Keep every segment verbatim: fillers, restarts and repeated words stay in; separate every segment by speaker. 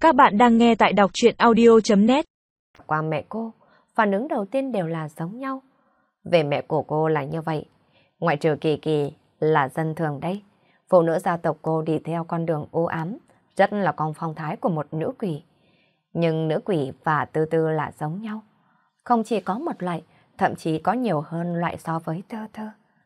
Speaker 1: Các bạn đang nghe tại đọc truyện audio.net.
Speaker 2: Qua mẹ cô, phản ứng đầu tiên đều là giống nhau. Về mẹ của cô là như vậy. Ngoại trừ Kỳ Kỳ là dân thường đây. Phụ nữ gia tộc cô đi theo con đường u ám, rất là con phong thái của một nữ quỷ. Nhưng nữ quỷ và Tư Tư là giống nhau. Không chỉ có một loại, thậm chí có nhiều hơn loại so với Tư Tư.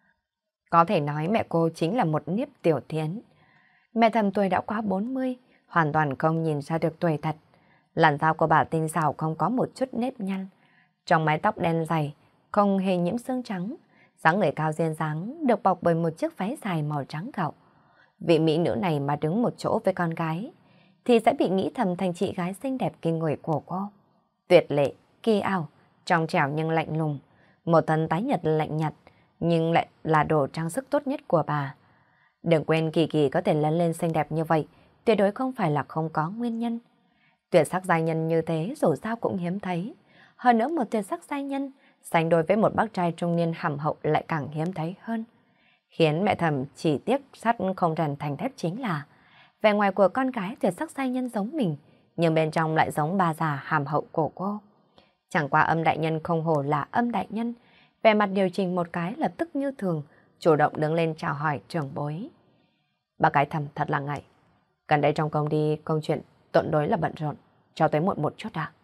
Speaker 2: Có thể nói mẹ cô chính là một Niếp Tiểu Thiến. Mẹ Thầm tuổi đã quá bốn mươi, hoàn toàn không nhìn ra được tuổi thật. Làn da của bà tinh xảo không có một chút nếp nhăn. Trong mái tóc đen dày, không hề nhiễm xương trắng. Dáng người cao duyên dáng được bọc bởi một chiếc váy dài màu trắng gạo. Vị mỹ nữ này mà đứng một chỗ với con gái, thì sẽ bị nghĩ thầm thành chị gái xinh đẹp kinh người của cô. Tuyệt lệ, kỳ ảo, trong trẻo nhưng lạnh lùng. Một thân tái nhật lạnh nhạt, nhưng lại là đồ trang sức tốt nhất của bà. Đừng quên Kỳ Kỳ có thể lớn lên xinh đẹp như vậy, tuyệt đối không phải là không có nguyên nhân. Tuyệt sắc giai nhân như thế dù sao cũng hiếm thấy. Hơn nữa một tuyệt sắc giai nhân sánh đôi với một bác trai trung niên hàm hậu lại càng hiếm thấy hơn. Khiến mẹ Thầm chỉ tiếc sắt không rèn thành thép chính là vẻ ngoài của con gái tuyệt sắc giai nhân giống mình, nhưng bên trong lại giống bà già hàm hậu của cô. Chẳng qua âm đại nhân không hổ là âm đại nhân, vẻ mặt điều chỉnh một cái lập tức như thường, chủ động đứng lên chào hỏi trưởng bối. Bà cái Thầm thật là ngại. Gần đây trong công ty công chuyện tuần đối là bận rộn, cho tới muộn một chút đã.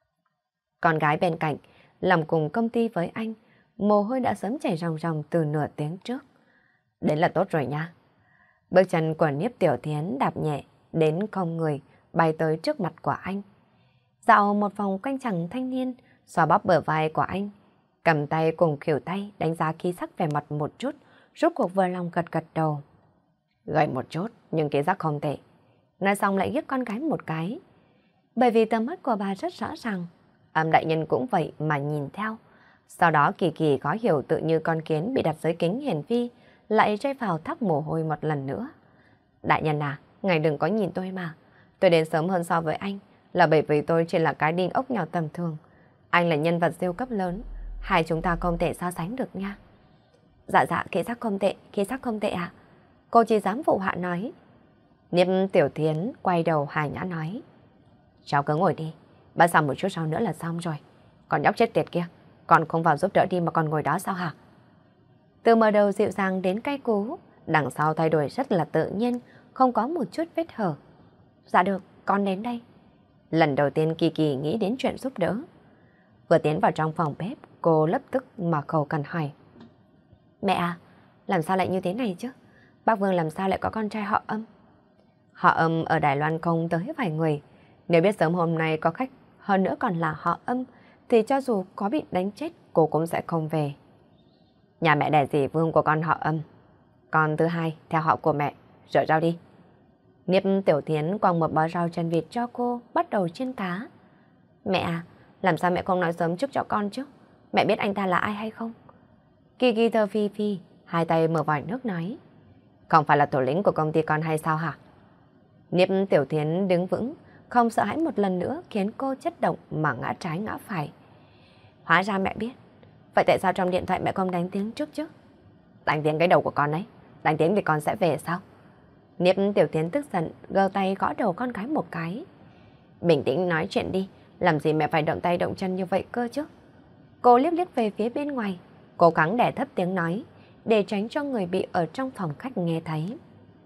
Speaker 2: Con gái bên cạnh làm cùng công ty với anh, mồ hôi đã sớm chảy ròng ròng từ nửa tiếng trước. Đến là tốt rồi nha. Bước chân của Niếp Tiểu Thiến đạp nhẹ đến không người bay tới trước mặt của anh. Dạo một vòng quanh chàng thanh niên, xoa bóp bờ vai của anh, cầm tay cùng khỉu tay đánh giá khí sắc vẻ mặt một chút, rốt cuộc vừa lòng gật gật đầu. Gầy một chút nhưng khí sắc không tệ. Nói xong lại ghét con gái một cái. Bởi vì tầm mắt của bà rất rõ ràng, âm đại nhân cũng vậy mà nhìn theo. Sau đó Kỳ Kỳ có hiểu tự như con kiến bị đặt dưới kính hiển vi, lại rơi vào thác mồ hôi một lần nữa. Đại nhân à, ngài đừng có nhìn tôi mà. Tôi đến sớm hơn so với anh là bởi vì tôi chỉ là cái đinh ốc nhỏ tầm thường. Anh là nhân vật siêu cấp lớn, hai chúng ta không thể so sánh được nha. Dạ dạ, khí sắc không tệ, khí sắc không tệ ạ. Cô chỉ dám phụ họa nói. Niếp Tiểu Thiến quay đầu hài nhã nói. Cháu cứ ngồi đi, bắt xong một chút sau nữa là xong rồi. Còn nhóc chết tiệt kia, còn không vào giúp đỡ đi mà còn ngồi đó sao hả? Từ mở đầu dịu dàng đến cay cú, đằng sau thay đổi rất là tự nhiên, không có một chút vết hở. Dạ được, con đến đây. Lần đầu tiên Kỳ Kỳ nghĩ đến chuyện giúp đỡ. Vừa tiến vào trong phòng bếp, cô lập tức mà khẩu cần hỏi. Mẹ à, làm sao lại như thế này chứ? Bác Vương làm sao lại có con trai họ Âm? Họ Âm ở Đài Loan không tới vài người. Nếu biết sớm hôm nay có khách, hơn nữa còn là họ Âm, thì cho dù có bị đánh chết, cô cũng sẽ không về. Nhà mẹ đẻ dì Vương của con họ Âm. Con thứ hai, theo họ của mẹ, rửa rau đi. Niếp Tiểu Thiến quăng một bó rau chân vịt cho cô, bắt đầu chiên cá. Mẹ à, làm sao mẹ không nói sớm trước cho con chứ? Mẹ biết anh ta là ai hay không? Kỳ Kỳ thơ phi phi, hai tay mở vòi nước nói. Không phải là thủ lĩnh của công ty con hay sao hả? Niếp Tiểu Thiến đứng vững, không sợ hãi một lần nữa khiến cô chất động mà ngã trái ngã phải. Hóa ra mẹ biết. Vậy tại sao trong điện thoại mẹ không đánh tiếng trước chứ? Đánh tiếng cái đầu của con ấy. Đánh tiếng thì con sẽ về sao? Niếp Tiểu Thiến tức giận, gờ tay gõ đầu con gái một cái. Bình tĩnh nói chuyện đi, làm gì mẹ phải động tay động chân như vậy cơ chứ? Cô liếc liếc về phía bên ngoài, cố gắng đè thấp tiếng nói, để tránh cho người bị ở trong phòng khách nghe thấy.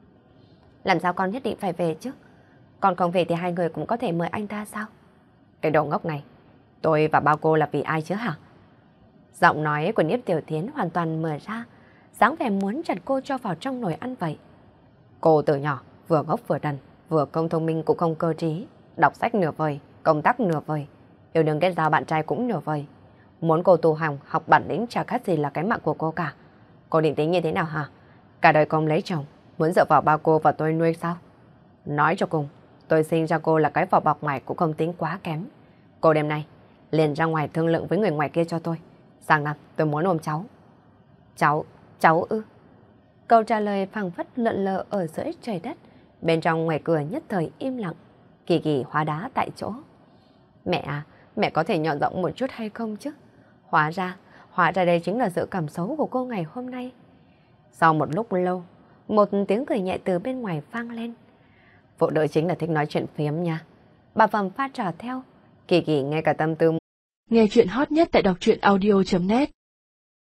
Speaker 2: Làm sao con nhất định phải về chứ? Con không về thì hai người cũng có thể mời anh ta sao? Cái đồ ngốc này, tôi và bao cô là vì ai chứ hả? Giọng nói của Niếp Tiểu Thiến hoàn toàn mở ra, dáng vẻ muốn chặt cô cho vào trong nồi ăn vậy. Cô từ nhỏ vừa ngốc vừa đần, vừa không thông minh cũng không cơ trí, đọc sách nửa vời, công tác nửa vời, yêu đương kết giao bạn trai cũng nửa vời. Muốn cô tu hành học bản lĩnh chả khác gì là cái mạng của cô cả. Cô định tính như thế nào hả? Cả đời không lấy chồng, muốn dựa vào ba cô và tôi nuôi sao? Nói cho cùng, tôi sinh ra cô là cái vỏ bọc ngoài cũng không tính quá kém. Cô đêm nay liền ra ngoài thương lượng với người ngoài kia cho tôi. Sang năm tôi muốn ôm cháu. Cháu, cháu ư? Câu trả lời phảng phất lợn lờ ở giữa trời đất. Bên trong ngoài cửa nhất thời im lặng. Kỳ Kỳ hóa đá tại chỗ. Mẹ à, mẹ có thể nhỏ giọng một chút hay không chứ? Hóa ra, hóa ra đây chính là sự cảm xấu của cô ngày hôm nay. Sau một lúc lâu, một tiếng cười nhẹ từ bên ngoài vang lên. Phụ nữ chính là thích nói chuyện phiếm nha. bà Phẩm pha trò theo. Kỳ Kỳ ngay cả tâm tư.
Speaker 1: Nghe chuyện hot nhất tại đọc truyện audio chấm net